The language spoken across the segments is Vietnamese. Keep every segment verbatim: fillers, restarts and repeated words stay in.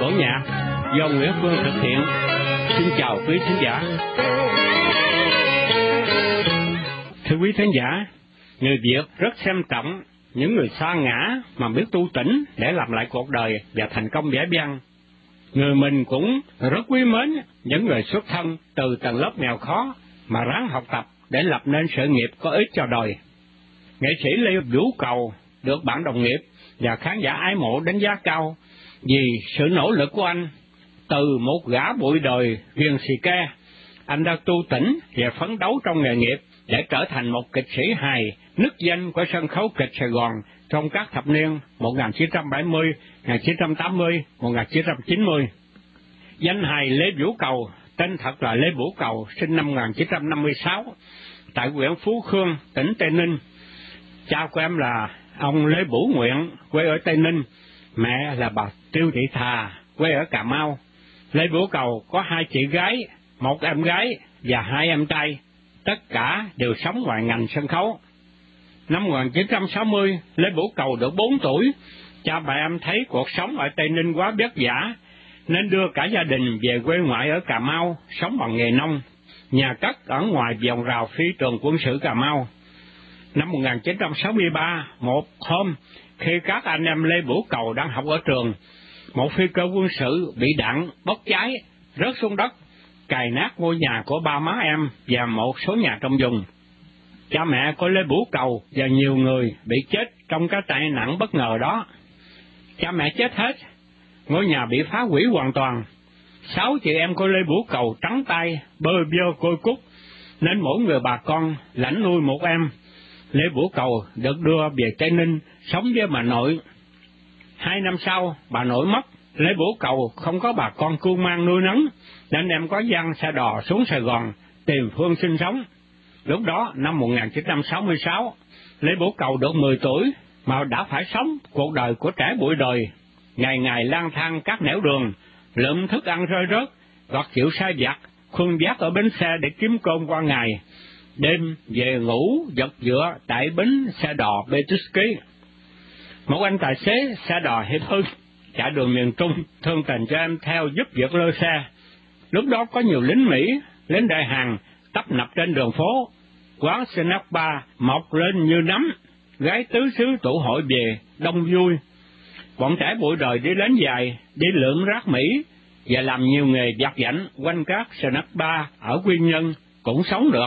cổ nhạc do Nguyễn Phương thực hiện. Xin chào quý thính giả. Thưa quý thính giả, người Việt rất xem trọng những người sa ngã mà biết tu tỉnh để làm lại cuộc đời và thành công vẻ vang. Người mình cũng rất quý mến những người xuất thân từ tầng lớp nghèo khó mà ráng học tập để lập nên sự nghiệp có ích cho đời. Nghệ sĩ Lê Vũ Cầu được bạn đồng nghiệp và khán giả ái mộ đánh giá cao vì sự nỗ lực của anh. Từ một gã bụi đời viền xì ke, anh đã tu tỉnh và phấn đấu trong nghề nghiệp để trở thành một kịch sĩ hài nức danh của sân khấu kịch Sài Gòn trong các thập niên một nghìn chín trăm bảy mươi, một nghìn chín trăm tám mươi, một nghìn chín trăm chín mươi. Danh hài Lê Vũ Cầu, tên thật là Lê Vũ Cầu, sinh năm một nghìn chín trăm năm mươi sáu, tại huyện Phú Khương, tỉnh Tây Ninh. Cha của em là ông Lê Bửu Nguyện, quê ở Tây Ninh, mẹ là bà Tiêu Thị Thà, quê ở Cà Mau. Lê Vũ Cầu có hai chị gái, một em gái và hai em trai, tất cả đều sống ngoài ngành sân khấu. Năm một nghìn chín trăm sáu mươi, Lê Vũ Cầu được bốn tuổi, cha bà em thấy cuộc sống ở Tây Ninh quá vất vả, nên đưa cả gia đình về quê ngoại ở Cà Mau, sống bằng nghề nông, nhà cất ở ngoài vòng rào phi trường quân sự Cà Mau. Năm một nghìn chín trăm sáu mươi ba, một hôm, khi các anh em Lê Vũ Cầu đang học ở trường, một phi cơ quân sự bị đạn bốc cháy, rớt xuống đất, cày nát ngôi nhà của ba má em và một số nhà trong vùng. Cha mẹ của Lê Vũ Cầu và nhiều người bị chết trong cái tai nạn bất ngờ đó. Cha mẹ chết hết, ngôi nhà bị phá hủy hoàn toàn. Sáu chị em của Lê Vũ Cầu trắng tay, bơ vơ côi cút, nên mỗi người bà con lãnh nuôi một em. Lê Vũ Cầu được đưa về Tây Ninh sống với bà nội. Hai năm sau, bà nội mất, Lê Vũ Cầu không có bà con cưu mang nuôi nấng, nên em có dăng xe đò xuống Sài Gòn tìm phương sinh sống. Lúc đó, năm một nghìn chín trăm sáu mươi sáu, Lê Vũ Cầu được mười tuổi, mà đã phải sống cuộc đời của trẻ bụi đời, ngày ngày lang thang các nẻo đường, lượm thức ăn rơi rớt, hoặc chịu sai vặt, khuân vác ở bến xe để kiếm cơm qua ngày. Đêm về ngủ giật dựa tại bến xe đò Betusky. Một anh tài xế xe đò hiệp hưng chạy đường miền Trung thương tình cho em theo giúp việc lơ xe. Lúc đó có nhiều lính Mỹ, lính đại hàng tấp nập trên đường phố, quán snack bar mọc lên như nấm, gái tứ xứ tụ hội về đông vui. Bọn trẻ bụi đời đi đánh giày, đi lượm rác Mỹ và làm nhiều nghề vặt vãnh quanh các snack bar ở Quy Nhơn cũng sống được.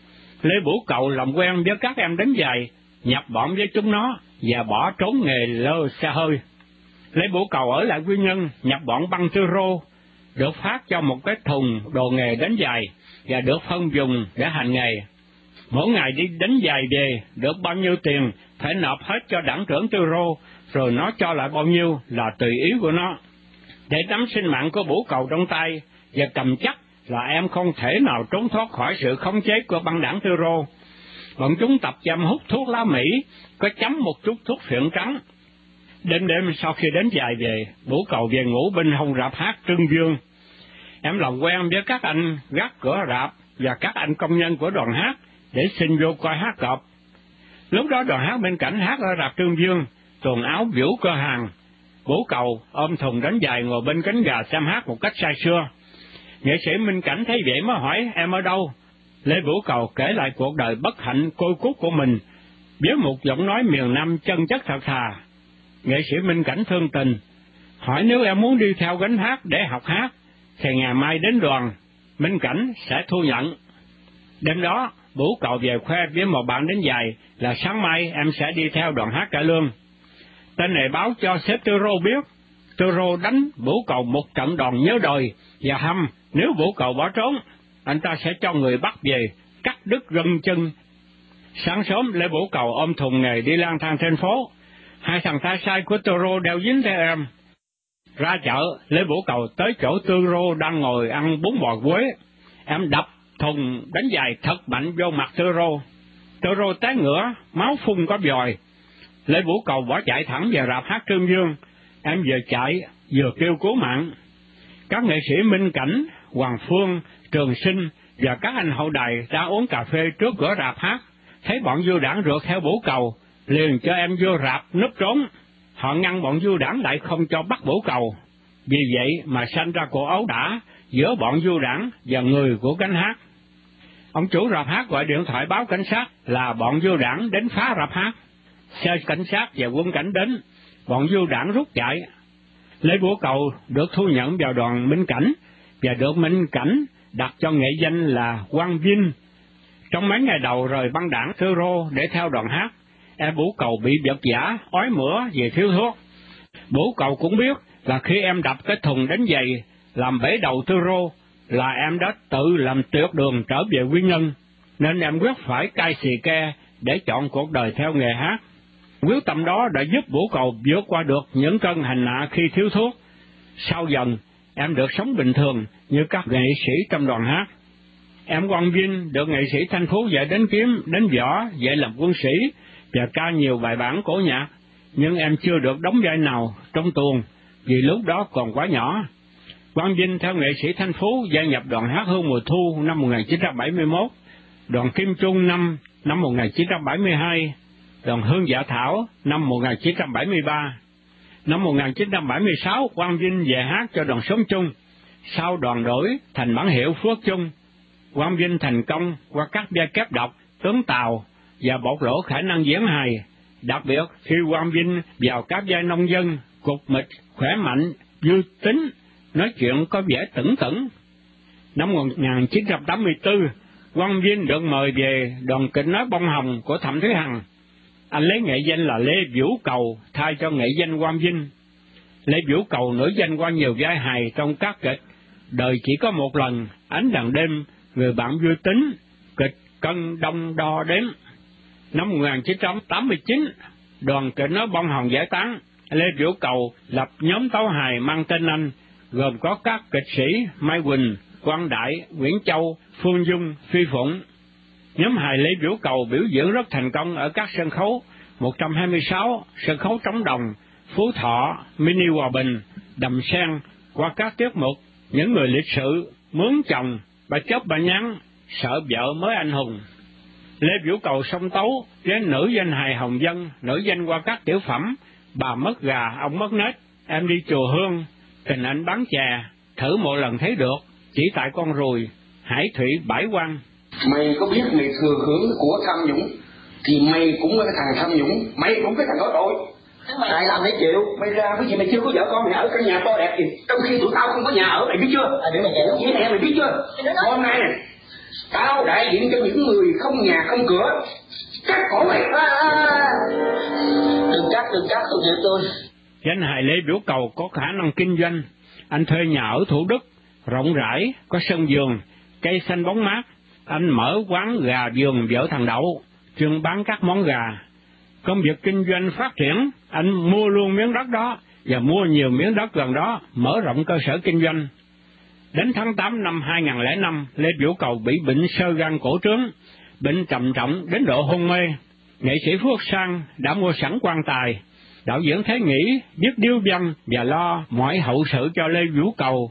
Lê Vũ Cầu làm quen với các em đánh giày, nhập bọn với chúng nó và bỏ trốn nghề lơ xe hơi. Lê Vũ Cầu ở lại Quy Nhơn nhập bọn băng tư rô, được phát cho một cái thùng đồ nghề đánh giày và được phân vùng để hành nghề. Mỗi ngày đi đánh giày về được bao nhiêu tiền phải nộp hết cho đảng trưởng tư rô, rồi nó cho lại bao nhiêu là tùy ý của nó. Để nắm sinh mạng của Vũ Cầu trong tay và cầm chắc là em không thể nào trốn thoát khỏi sự khống chế của băng đảng tư rô. Bọn chúng tập chăm hút thuốc lá Mỹ, có chấm một chút thuốc phiện trắng. Đêm đêm sau khi đánh giày về, Vũ Cầu về ngủ bên hông rạp hát Trương Dương. Em làm quen với các anh gác cửa rạp và các anh công nhân của đoàn hát để xin vô coi hát cọp. Lúc đó đoàn hát bên cạnh hát ở rạp Trương Dương, quần áo vũ cơ hàng. Vũ Cầu ôm thùng đánh giày ngồi bên cánh gà xem hát một cách say sưa. Nghệ sĩ Minh Cảnh thấy vậy mới hỏi em ở đâu. Lê Vũ Cầu kể lại cuộc đời bất hạnh côi cút của mình với một giọng nói miền Nam chân chất thật thà. Nghệ sĩ Minh Cảnh thương tình hỏi nếu em muốn đi theo gánh hát để học hát thì ngày mai đến đoàn, Minh Cảnh sẽ thu nhận. Đêm đó, Vũ Cầu về khoe với một bạn đánh giày là sáng mai em sẽ đi theo đoàn hát cải lương. Tên này báo cho sếp Tư Rô biết. Tư Rô đánh Vũ Cầu một trận đòn nhớ đời và hăm nếu Vũ Cầu bỏ trốn, anh ta sẽ cho người bắt về, cắt đứt gân chân. Sáng sớm, Lê Vũ Cầu ôm thùng nghề đi lang thang trên phố. Hai thằng tay sai của Tư Rô đeo dính theo em. Ra chợ, Lê Vũ Cầu tới chỗ Tư Rô đang ngồi ăn bún bò Quế. Em đập thùng đánh giày thật mạnh vô mặt Tư Rô. Tư Rô té ngửa, máu phun có vòi. Lê Vũ Cầu bỏ chạy thẳng về rạp hát Trương Dương. Em vừa chạy, vừa kêu cứu mạng. Các nghệ sĩ Minh Cảnh, Hoàng Phương, Trường Sinh và các anh hậu đài đã uống cà phê trước cửa rạp hát. Thấy bọn du đảng rượt theo Vũ Cầu, liền cho em vô rạp núp trốn. Họ ngăn bọn du đảng lại không cho bắt Vũ Cầu. Vì vậy mà sanh ra cuộc ấu đả giữa bọn du đảng và người của Gánh Hát. Ông chủ rạp hát gọi điện thoại báo cảnh sát là bọn du đảng đến phá rạp hát. Xe cảnh sát và quân cảnh đến, bọn du đảng rút chạy. Lê Vũ Cầu được thu nhận vào đoàn Minh Cảnh và được Minh Cảnh đặt cho nghệ danh là Quang Vinh. Trong mấy ngày đầu rời băng đảng Tư Rô để theo đoàn hát, em Vũ Cầu bị vật vã, ói mửa vì thiếu thuốc. Vũ Cầu cũng biết là khi em đập cái thùng đánh giày làm bể đầu Tư Rô là em đã tự làm tuyệt đường trở về quy nhân, nên em quyết phải cai xì ke để chọn cuộc đời theo nghề hát. Quyết tâm đó đã giúp Vũ Cầu vượt qua được những cơn hành hạ khi thiếu thuốc. Sau dần, em được sống bình thường như các nghệ sĩ trong đoàn hát. Em Quang Vinh được nghệ sĩ Thanh Phú dạy đánh kiếm, đánh võ, dạy làm quân sĩ và ca nhiều bài bản cổ nhạc, nhưng em chưa được đóng vai nào trong tuồng vì lúc đó còn quá nhỏ. Quang Vinh theo nghệ sĩ Thanh Phú gia nhập đoàn hát Hương Mùa Thu năm một nghìn chín trăm bảy mươi mốt, đoàn Kim Trung năm năm một nghìn chín trăm bảy mươi hai, đoàn Hương Dạ Thảo năm một nghìn chín trăm bảy mươi ba. Năm một nghìn chín trăm bảy mươi sáu, Quang Vinh về hát cho đoàn Sống Chung, sau đoàn đổi thành bản hiệu Phước Chung. Quang Vinh thành công qua các vai kép độc, tướng Tàu và bộc lộ khả năng diễn hài. Đặc biệt khi Quang Vinh vào các vai nông dân, cục mịch, khỏe mạnh, vui tính, nói chuyện có vẻ tửng tửng. Năm một nghìn chín trăm tám mươi tư, Quang Vinh được mời về đoàn kịch nói Bông Hồng của Thẩm Thúy Hằng. Anh lấy nghệ danh là Lê Vũ Cầu thay cho nghệ danh Quang Vinh. Lê Vũ Cầu nổi danh qua nhiều vai hài trong các kịch Đời Chỉ Có Một Lần, Ánh Đàn Đêm, Người Bạn Vui Tính, kịch Cân Đông Đo Đếm. Năm một nghìn chín trăm tám mươi chín, đoàn kịch nói Bông Hồng giải tán, Lê Vũ Cầu lập nhóm tấu hài mang tên anh, gồm có các kịch sĩ Mai Quỳnh, Quang Đại, Nguyễn Châu, Phương Dung, Phi Phụng. Nhóm hài Lê Vũ Cầu biểu diễn rất thành công ở các sân khấu một trăm hai mươi sáu, sân khấu Trống Đồng, Phú Thọ, Mini Hòa Bình, Đầm Sen, qua các tiết mục Những Người Lịch Sự, Mướn Chồng, Bà Chớp Bà Nhắn, Sợ Vợ Mới Anh Hùng. Lê Vũ Cầu song tấu với nữ danh hài Hồng Dân, nổi danh qua các tiểu phẩm Bà Mất Gà, Ông Mất Nết, Em Đi Chùa Hương, Tình Anh Bán Chè, Thử Một Lần Thấy Được, Chỉ Tại Con Ruồi, Hải Thủy Bãi Quang. Mày có biết mày thừa hưởng của tham nhũng thì mày cũng là cái thằng tham nhũng, mày cũng cái thằng đó tội. Ai làm để chịu? Mày ra cái gì mày chưa có vợ con, mày ở căn nhà to đẹp gì trong khi tụi tao không có nhà ở, mày biết chưa? À, để mày chịu với mẹ mày biết chưa? Hôm nay này tao đại diện cho những người không nhà không cửa, cắt cổ mày. À, à, đừng cắt đừng cắt tôi chịu tôi. Danh hài Lê Vũ Cầu có khả năng kinh doanh. Anh thuê nhà ở Thủ Đức rộng rãi, có sân vườn, cây xanh bóng mát. Anh mở quán gà vườn Vợ Thằng Đậu, chuyên bán các món gà. Công việc kinh doanh phát triển, anh mua luôn miếng đất đó và mua nhiều miếng đất gần đó, mở rộng cơ sở kinh doanh. Đến tháng tám năm hai nghìn lẻ năm, Lê Vũ Cầu bị bệnh xơ gan cổ trướng, bệnh trầm trọng đến độ hôn mê. Nghệ sĩ Phước Sang đã mua sẵn quan tài. Đạo diễn Thế Nghĩ viết điếu văn và lo mọi hậu sự cho Lê Vũ Cầu.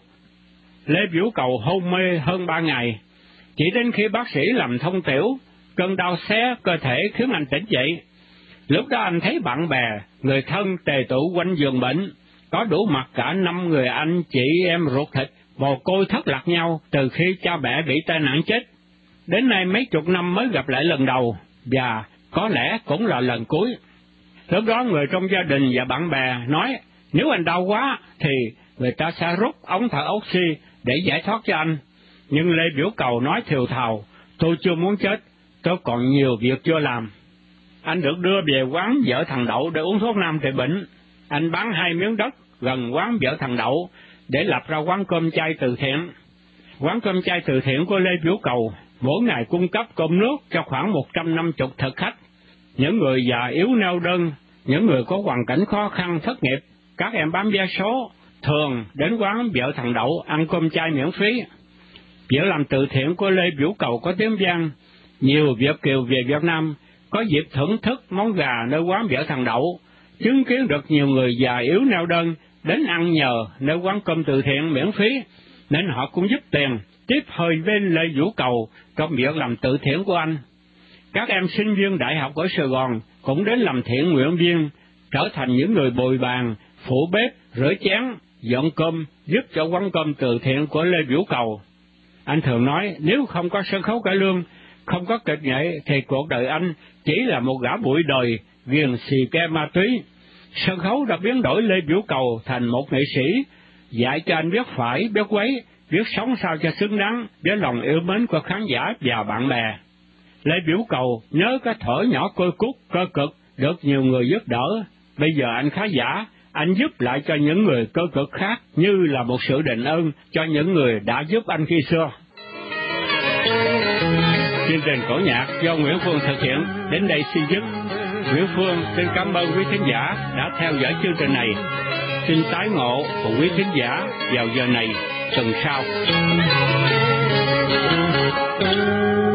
Lê Vũ Cầu hôn mê hơn ba ngày. Chỉ đến khi bác sĩ làm thông tiểu, cơn đau xé cơ thể khiến anh tỉnh dậy. Lúc đó anh thấy bạn bè, người thân tề tụ quanh giường bệnh, có đủ mặt cả năm người anh chị em ruột thịt, mồ côi thất lạc nhau từ khi cha mẹ bị tai nạn chết. Đến nay mấy chục năm mới gặp lại lần đầu, và có lẽ cũng là lần cuối. Lúc đó người trong gia đình và bạn bè nói, nếu anh đau quá thì người ta sẽ rút ống thở oxy để giải thoát cho anh. Nhưng Lê Vũ Cầu nói thều thào, tôi chưa muốn chết, tôi còn nhiều việc chưa làm. Anh được đưa về quán Vợ Thằng Đậu để uống thuốc nam trị bệnh. Anh bán hai miếng đất gần quán Vợ Thằng Đậu để lập ra quán cơm chay từ thiện. Quán cơm chay từ thiện của Lê Vũ Cầu mỗi ngày cung cấp cơm nước cho khoảng một trăm năm mươi thực khách. Những người già yếu neo đơn, những người có hoàn cảnh khó khăn thất nghiệp, các em bán vé số thường đến quán Vợ Thằng Đậu ăn cơm chay miễn phí. Việc làm từ thiện của Lê Vũ Cầu có tiếng vang. Nhiều Việt kiều về Việt Nam có dịp thưởng thức món gà nơi quán Vợ Thằng Đậu, chứng kiến được nhiều người già yếu neo đơn đến ăn nhờ nơi quán cơm từ thiện miễn phí, nên họ cũng giúp tiền tiếp hơi bên Lê Vũ Cầu trong việc làm từ thiện của anh. Các em sinh viên đại học ở Sài Gòn cũng đến làm thiện nguyện viên, trở thành những người bồi bàn, phụ bếp, rửa chén, dọn cơm, giúp cho quán cơm từ thiện của Lê Biểu Cầu. Anh thường nói nếu không có sân khấu cải lương, không có kịch nghệ thì cuộc đời anh chỉ là một gã bụi đời, ghiền xì ke ma túy. Sân khấu đã biến đổi Lê Biểu Cầu thành một nghệ sĩ, dạy cho anh biết phải, biết quấy, biết sống sao cho xứng đáng với lòng yêu mến của khán giả và bạn bè. Lê Biểu Cầu nhớ cái thở nhỏ côi cút, cơ cực, được nhiều người giúp đỡ. Bây giờ anh khá giả, anh giúp lại cho những người cơ cực khác như là một sự đền ơn cho những người đã giúp anh khi xưa. Chương trình cổ nhạc do Nguyễn Phương thực hiện đến đây xin dứt. Nguyễn Phương xin cảm ơn quý thính giả đã theo dõi chương trình này. Xin tái ngộ cùng quý thính giả vào giờ này tuần sau.